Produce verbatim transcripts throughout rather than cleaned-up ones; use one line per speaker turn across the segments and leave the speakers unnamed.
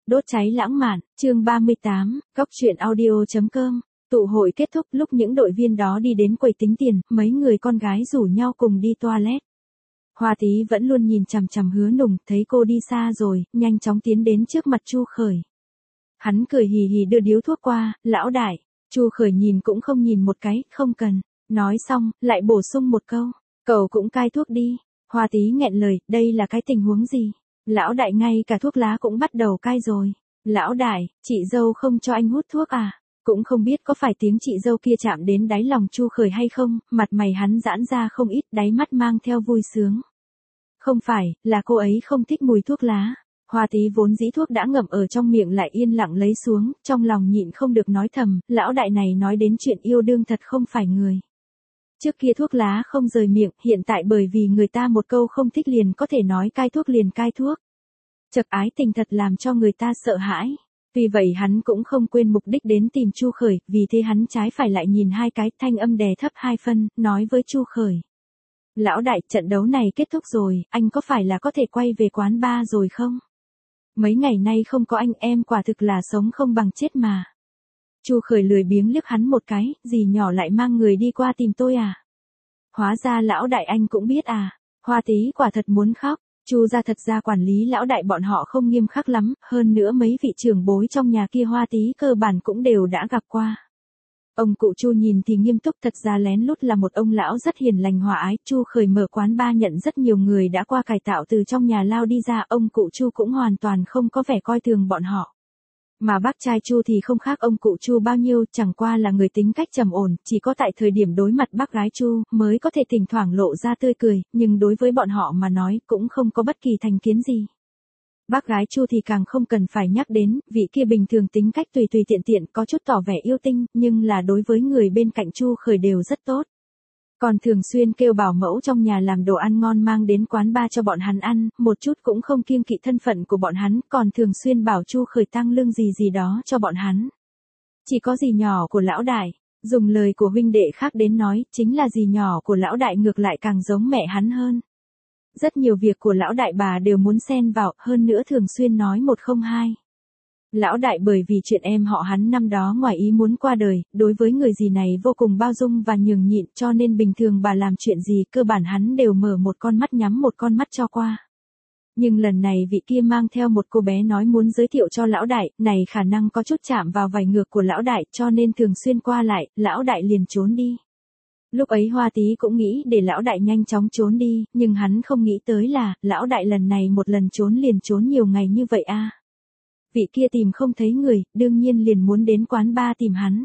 Đốt cháy lãng mạn, chương ba mươi tám, góc truyện audio.com. Tụ hội kết thúc lúc những đội viên đó đi đến quầy tính tiền, mấy người con gái rủ nhau cùng đi toilet. Hoa Tí vẫn luôn nhìn chằm chằm Hứa Nùng, thấy cô đi xa rồi, nhanh chóng tiến đến trước mặt Chu Khởi. Hắn cười hì hì đưa điếu thuốc qua, lão đại. Chu Khởi nhìn cũng không nhìn một cái, không cần. Nói xong, lại bổ sung một câu, cậu cũng cai thuốc đi. Hoa Tí nghẹn lời, đây là cái tình huống gì? Lão đại ngay cả thuốc lá cũng bắt đầu cai rồi. Lão đại, chị dâu không cho anh hút thuốc à? Cũng không biết có phải tiếng chị dâu kia chạm đến đáy lòng Chu Khởi hay không, mặt mày hắn giãn ra không ít, đáy mắt mang theo vui sướng. Không phải, là cô ấy không thích mùi thuốc lá. Hoa Tí vốn dĩ thuốc đã ngậm ở trong miệng lại yên lặng lấy xuống, trong lòng nhịn không được nói thầm, lão đại này nói đến chuyện yêu đương thật không phải người. Trước kia thuốc lá không rời miệng, hiện tại bởi vì người ta một câu không thích liền có thể nói cai thuốc liền cai thuốc. Chật ái tình thật làm cho người ta sợ hãi. Vì vậy hắn cũng không quên mục đích đến tìm Chu Khởi, vì thế hắn trái phải lại nhìn hai cái, thanh âm đè thấp hai phân, nói với Chu Khởi. Lão đại, trận đấu này kết thúc rồi, anh có phải là có thể quay về quán bar rồi không? Mấy ngày nay không có anh em quả thực là sống không bằng chết mà. Chu Khởi lười biếng liếc hắn một cái, dì nhỏ lại mang người đi qua tìm tôi à? Hóa ra lão đại anh cũng biết à? Hoa Tí quả thật muốn khóc. Chu gia thật ra quản lý lão đại bọn họ không nghiêm khắc lắm, hơn nữa mấy vị trưởng bối trong nhà kia Hoa Tí cơ bản cũng đều đã gặp qua. Ông cụ Chu nhìn thì nghiêm túc, thật ra lén lút là một ông lão rất hiền lành hòa ái. Chu Khởi mở quán bar nhận rất nhiều người đã qua cải tạo từ trong nhà lao đi ra, ông cụ Chu cũng hoàn toàn không có vẻ coi thường bọn họ. Mà bác trai Chu thì không khác ông cụ Chu bao nhiêu, chẳng qua là người tính cách trầm ổn, chỉ có tại thời điểm đối mặt bác gái Chu mới có thể thỉnh thoảng lộ ra tươi cười, nhưng đối với bọn họ mà nói cũng không có bất kỳ thành kiến gì. Bác gái Chu thì càng không cần phải nhắc đến, vị kia bình thường tính cách tùy tùy tiện tiện, có chút tỏ vẻ yêu tinh, nhưng là đối với người bên cạnh Chu Khởi đều rất tốt. Còn thường xuyên kêu bảo mẫu trong nhà làm đồ ăn ngon mang đến quán bar cho bọn hắn ăn, một chút cũng không kiêng kỵ thân phận của bọn hắn, còn thường xuyên bảo Chu Khởi tăng lương gì gì đó cho bọn hắn. Chỉ có dì nhỏ của lão đại, dùng lời của huynh đệ khác đến nói, chính là dì nhỏ của lão đại ngược lại càng giống mẹ hắn hơn. Rất nhiều việc của lão đại bà đều muốn xen vào, hơn nữa thường xuyên nói một không hai. Lão đại bởi vì chuyện em họ hắn năm đó ngoài ý muốn qua đời, đối với người dì này vô cùng bao dung và nhường nhịn, cho nên bình thường bà làm chuyện gì cơ bản hắn đều mở một con mắt nhắm một con mắt cho qua. Nhưng lần này vị kia mang theo một cô bé nói muốn giới thiệu cho lão đại, này khả năng có chút chạm vào vảy ngược của lão đại, cho nên thường xuyên qua lại, lão đại liền trốn đi. Lúc ấy Hoa Tí cũng nghĩ để lão đại nhanh chóng trốn đi, nhưng hắn không nghĩ tới là, lão đại lần này một lần trốn liền trốn nhiều ngày như vậy a. Vị kia tìm không thấy người, đương nhiên liền muốn đến quán bar tìm hắn.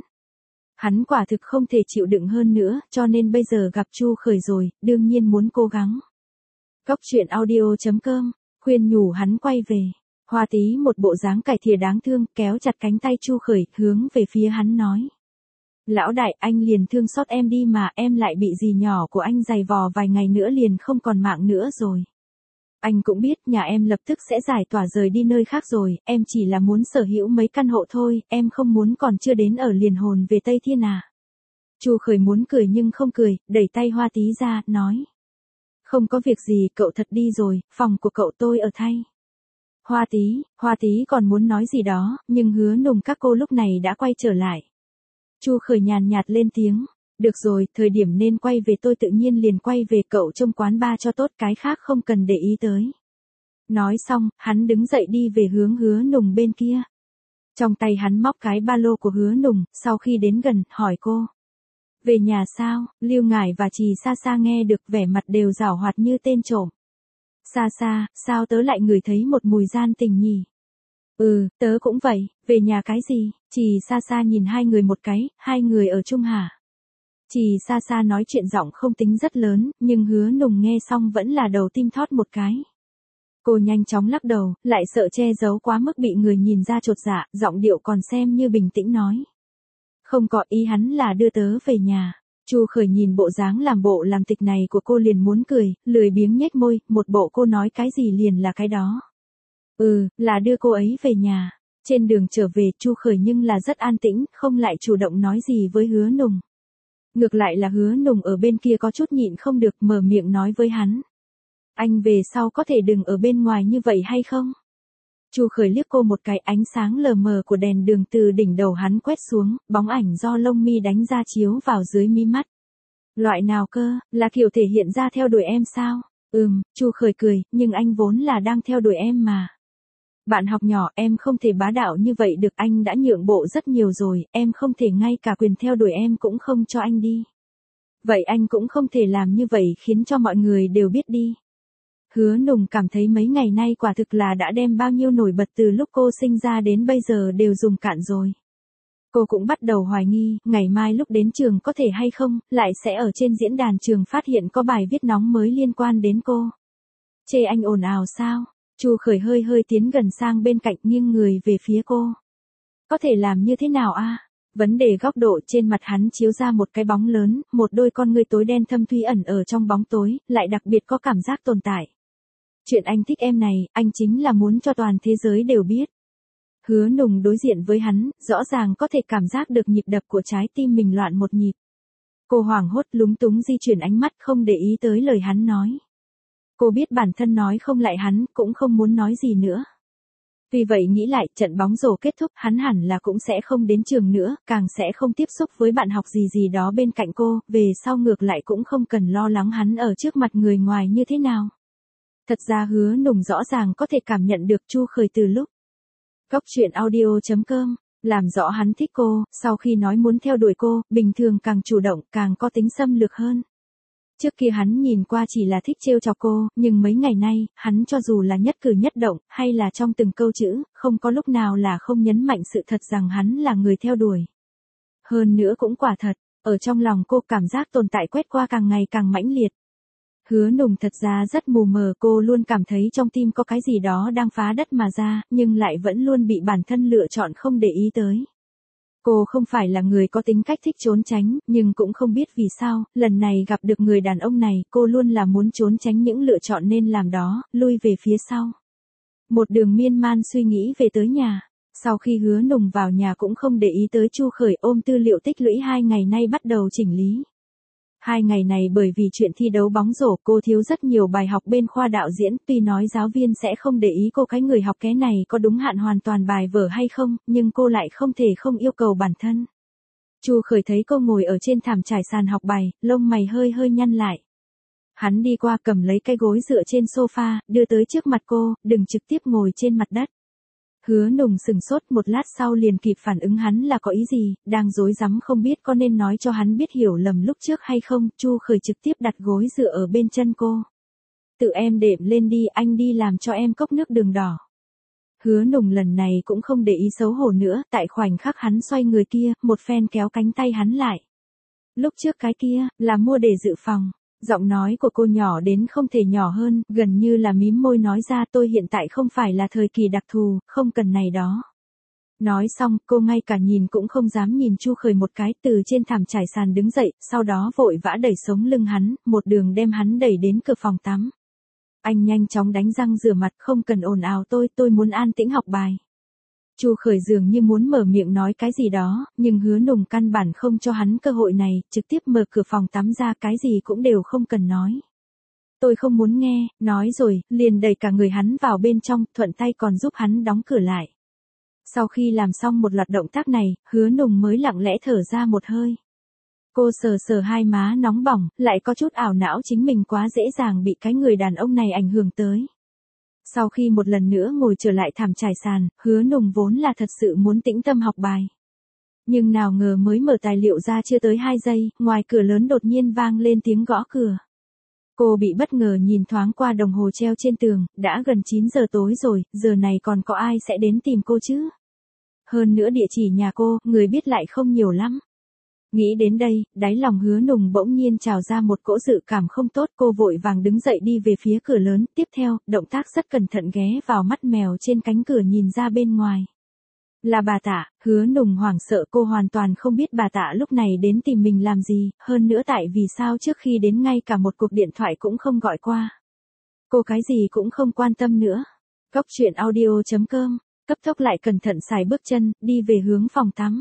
Hắn quả thực không thể chịu đựng hơn nữa, cho nên bây giờ gặp Chu Khởi rồi, đương nhiên muốn cố gắng. Góc truyện audio.com, khuyên nhủ hắn quay về. Hoa Tí một bộ dáng cải thìa đáng thương, kéo chặt cánh tay Chu Khởi, hướng về phía hắn nói. Lão đại, anh liền thương xót em đi mà, em lại bị dì nhỏ của anh giày vò vài ngày nữa liền không còn mạng nữa rồi. Anh cũng biết nhà em lập tức sẽ giải tỏa rời đi nơi khác rồi, em chỉ là muốn sở hữu mấy căn hộ thôi, em không muốn còn chưa đến ở liền hồn về Tây Thiên à. Chu Khởi muốn cười nhưng không cười, đẩy tay Hoa Tí ra, nói. Không có việc gì, cậu thật đi rồi, phòng của cậu tôi ở thay. Hoa Tí, Hoa Tí còn muốn nói gì đó, nhưng Hứa Nùng các cô lúc này đã quay trở lại. Chu Khởi nhàn nhạt lên tiếng. Được rồi, thời điểm nên quay về tôi tự nhiên liền quay về, cậu trong quán bar cho tốt, cái khác không cần để ý tới. Nói xong, hắn đứng dậy đi về hướng Hứa Nùng bên kia. Trong tay hắn móc cái ba lô của Hứa Nùng, sau khi đến gần, hỏi cô. Về nhà sao? Lưu Ngải và Trì Sa Sa nghe được vẻ mặt đều giảo hoạt như tên trộm. Sa Sa, sao tớ lại ngửi thấy một mùi gian tình nhỉ? Ừ, tớ cũng vậy, về nhà cái gì? Trì Sa Sa nhìn hai người một cái, hai người ở chung hả? Trì Sa Sa nói chuyện giọng không tính rất lớn, nhưng Hứa Nùng nghe xong vẫn là đầu tim thót một cái. Cô nhanh chóng lắc đầu, lại sợ che giấu quá mức bị người nhìn ra chột dạ, giọng điệu còn xem như bình tĩnh nói. Không có, ý hắn là đưa tớ về nhà. Chu Khởi nhìn bộ dáng làm bộ làm tịch này của cô liền muốn cười, lười biếng nhếch môi, một bộ cô nói cái gì liền là cái đó. Ừ, là đưa cô ấy về nhà. Trên đường trở về, Chu Khởi nhưng là rất an tĩnh, không lại chủ động nói gì với Hứa Nùng. Ngược lại là Hứa Nùng ở bên kia có chút nhịn không được, mở miệng nói với hắn. Anh về sau có thể đừng ở bên ngoài như vậy hay không? Chu Khởi liếc cô một cái, ánh sáng lờ mờ của đèn đường từ đỉnh đầu hắn quét xuống, bóng ảnh do lông mi đánh ra chiếu vào dưới mí mắt. Loại nào cơ, là kiểu thể hiện ra theo đuổi em sao? Ừm, Chu Khởi cười, nhưng anh vốn là đang theo đuổi em mà. Bạn học nhỏ, em không thể bá đạo như vậy được, anh đã nhượng bộ rất nhiều rồi, em không thể ngay cả quyền theo đuổi em cũng không cho anh đi. Vậy anh cũng không thể làm như vậy khiến cho mọi người đều biết đi. Hứa Nùng cảm thấy mấy ngày nay quả thực là đã đem bao nhiêu nổi bật từ lúc cô sinh ra đến bây giờ đều dùng cạn rồi. Cô cũng bắt đầu hoài nghi, ngày mai lúc đến trường có thể hay không, lại sẽ ở trên diễn đàn trường phát hiện có bài viết nóng mới liên quan đến cô. Chê anh ồn ào sao? Chu Khởi hơi hơi tiến gần sang bên cạnh, nghiêng người về phía cô. Có thể làm như thế nào a? Vấn đề góc độ, trên mặt hắn chiếu ra một cái bóng lớn, một đôi con ngươi tối đen thâm thúy ẩn ở trong bóng tối, lại đặc biệt có cảm giác tồn tại. Chuyện anh thích em này, anh chính là muốn cho toàn thế giới đều biết. Hứa Nùng đối diện với hắn, rõ ràng có thể cảm giác được nhịp đập của trái tim mình loạn một nhịp. Cô hoảng hốt lúng túng di chuyển ánh mắt không để ý tới lời hắn nói. Cô biết bản thân nói không lại hắn, cũng không muốn nói gì nữa. Vì vậy nghĩ lại, trận bóng rổ kết thúc, hắn hẳn là cũng sẽ không đến trường nữa, càng sẽ không tiếp xúc với bạn học gì gì đó bên cạnh cô, về sau ngược lại cũng không cần lo lắng hắn ở trước mặt người ngoài như thế nào. Thật ra Hứa Nùng rõ ràng có thể cảm nhận được Chu Khởi từ lúc. Góc truyện audio chấm com, làm rõ hắn thích cô, sau khi nói muốn theo đuổi cô, bình thường càng chủ động, càng có tính xâm lược hơn. Trước kia hắn nhìn qua chỉ là thích trêu chọc cô, nhưng mấy ngày nay, hắn cho dù là nhất cử nhất động, hay là trong từng câu chữ, không có lúc nào là không nhấn mạnh sự thật rằng hắn là người theo đuổi. Hơn nữa cũng quả thật, ở trong lòng cô cảm giác tồn tại quét qua càng ngày càng mãnh liệt. Hứa Nùng thật ra rất mù mờ, cô luôn cảm thấy trong tim có cái gì đó đang phá đất mà ra, nhưng lại vẫn luôn bị bản thân lựa chọn không để ý tới. Cô không phải là người có tính cách thích trốn tránh, nhưng cũng không biết vì sao, lần này gặp được người đàn ông này, cô luôn là muốn trốn tránh những lựa chọn nên làm đó, lui về phía sau. Một đường miên man suy nghĩ về tới nhà, sau khi Hứa Nùng vào nhà cũng không để ý tới Chu Khởi, ôm tư liệu tích lũy hai ngày nay bắt đầu chỉnh lý. Hai ngày này bởi vì chuyện thi đấu bóng rổ cô thiếu rất nhiều bài học bên khoa đạo diễn, tuy nói giáo viên sẽ không để ý cô cái người học ké này có đúng hạn hoàn toàn bài vở hay không, nhưng cô lại không thể không yêu cầu bản thân. Chu Khởi thấy cô ngồi ở trên thảm trải sàn học bài, lông mày hơi hơi nhăn lại. Hắn đi qua cầm lấy cái gối dựa trên sofa, đưa tới trước mặt cô, đừng trực tiếp ngồi trên mặt đất. Hứa Nùng sừng sốt một lát sau liền kịp phản ứng hắn là có ý gì, đang rối rắm không biết có nên nói cho hắn biết hiểu lầm lúc trước hay không, Chu Khởi trực tiếp đặt gối dựa ở bên chân cô. Tự em đệm lên đi, anh đi làm cho em cốc nước đường đỏ. Hứa Nùng lần này cũng không để ý xấu hổ nữa, tại khoảnh khắc hắn xoay người kia, một phen kéo cánh tay hắn lại. Lúc trước cái kia, là mua để dự phòng. Giọng nói của cô nhỏ đến không thể nhỏ hơn, gần như là mím môi nói ra tôi hiện tại không phải là thời kỳ đặc thù, không cần này đó. Nói xong, cô ngay cả nhìn cũng không dám nhìn Chu Khởi một cái, từ trên thảm trải sàn đứng dậy, sau đó vội vã đẩy sống lưng hắn, một đường đem hắn đẩy đến cửa phòng tắm. Anh nhanh chóng đánh răng rửa mặt, không cần ồn ào tôi, tôi muốn an tĩnh học bài. Chu Khởi dường như muốn mở miệng nói cái gì đó, nhưng Hứa Nùng căn bản không cho hắn cơ hội này, trực tiếp mở cửa phòng tắm ra, cái gì cũng đều không cần nói. Tôi không muốn nghe, nói rồi, liền đẩy cả người hắn vào bên trong, thuận tay còn giúp hắn đóng cửa lại. Sau khi làm xong một loạt động tác này, Hứa Nùng mới lặng lẽ thở ra một hơi. Cô sờ sờ hai má nóng bỏng, lại có chút ảo não chính mình quá dễ dàng bị cái người đàn ông này ảnh hưởng tới. Sau khi một lần nữa ngồi trở lại thảm trải sàn, Hứa Nùng vốn là thật sự muốn tĩnh tâm học bài. Nhưng nào ngờ mới mở tài liệu ra chưa tới hai giây, ngoài cửa lớn đột nhiên vang lên tiếng gõ cửa. Cô bị bất ngờ nhìn thoáng qua đồng hồ treo trên tường, đã gần chín giờ tối rồi, giờ này còn có ai sẽ đến tìm cô chứ? Hơn nữa địa chỉ nhà cô, người biết lại không nhiều lắm. Nghĩ đến đây, đáy lòng Hứa Nùng bỗng nhiên trào ra một cỗ dự cảm không tốt, cô vội vàng đứng dậy đi về phía cửa lớn, tiếp theo, động tác rất cẩn thận ghé vào mắt mèo trên cánh cửa nhìn ra bên ngoài. Là bà Tạ, Hứa Nùng hoảng sợ, cô hoàn toàn không biết bà Tạ lúc này đến tìm mình làm gì, hơn nữa tại vì sao trước khi đến ngay cả một cuộc điện thoại cũng không gọi qua. Cô cái gì cũng không quan tâm nữa. Góc truyện audio chấm com, cấp tốc lại cẩn thận xài bước chân, đi về hướng phòng tắm.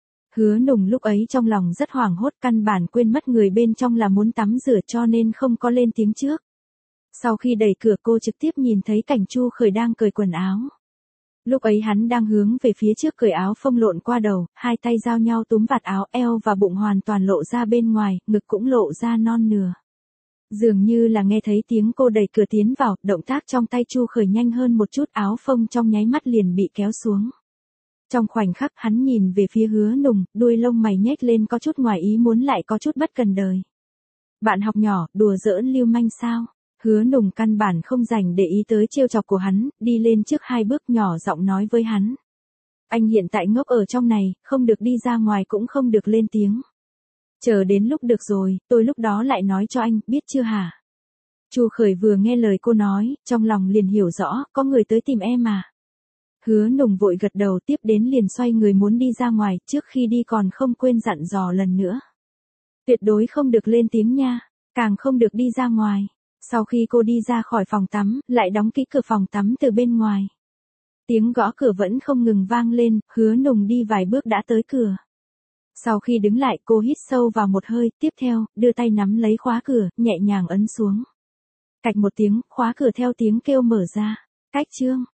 Hứa Nùng lúc ấy trong lòng rất hoảng hốt, căn bản quên mất người bên trong là muốn tắm rửa cho nên không có lên tiếng trước. Sau khi đẩy cửa cô trực tiếp nhìn thấy cảnh Chu Khởi đang cởi quần áo. Lúc ấy hắn đang hướng về phía trước cởi áo phông lộn qua đầu, hai tay giao nhau túm vạt áo, eo và bụng hoàn toàn lộ ra bên ngoài, ngực cũng lộ ra non nửa. Dường như là nghe thấy tiếng cô đẩy cửa tiến vào, động tác trong tay Chu Khởi nhanh hơn một chút, áo phông trong nháy mắt liền bị kéo xuống. Trong khoảnh khắc hắn nhìn về phía Hứa Nùng, đuôi lông mày nhếch lên có chút ngoài ý muốn lại có chút bất cần đời. Bạn học nhỏ, đùa giỡn lưu manh sao? Hứa Nùng căn bản không dành để ý tới trêu chọc của hắn, đi lên trước hai bước nhỏ giọng nói với hắn. Anh hiện tại ngốc ở trong này, không được đi ra ngoài cũng không được lên tiếng. Chờ đến lúc được rồi, tôi lúc đó lại nói cho anh, biết chưa hả? Chu Khởi vừa nghe lời cô nói, trong lòng liền hiểu rõ, có người tới tìm em mà. Hứa Nùng vội gật đầu, tiếp đến liền xoay người muốn đi ra ngoài, trước khi đi còn không quên dặn dò lần nữa. Tuyệt đối không được lên tiếng nha, càng không được đi ra ngoài. Sau khi cô đi ra khỏi phòng tắm, lại đóng kỹ cửa phòng tắm từ bên ngoài. Tiếng gõ cửa vẫn không ngừng vang lên, Hứa Nùng đi vài bước đã tới cửa. Sau khi đứng lại cô hít sâu vào một hơi, tiếp theo, đưa tay nắm lấy khóa cửa, nhẹ nhàng ấn xuống. Cạch một tiếng, khóa cửa theo tiếng kêu mở ra. Cách chương.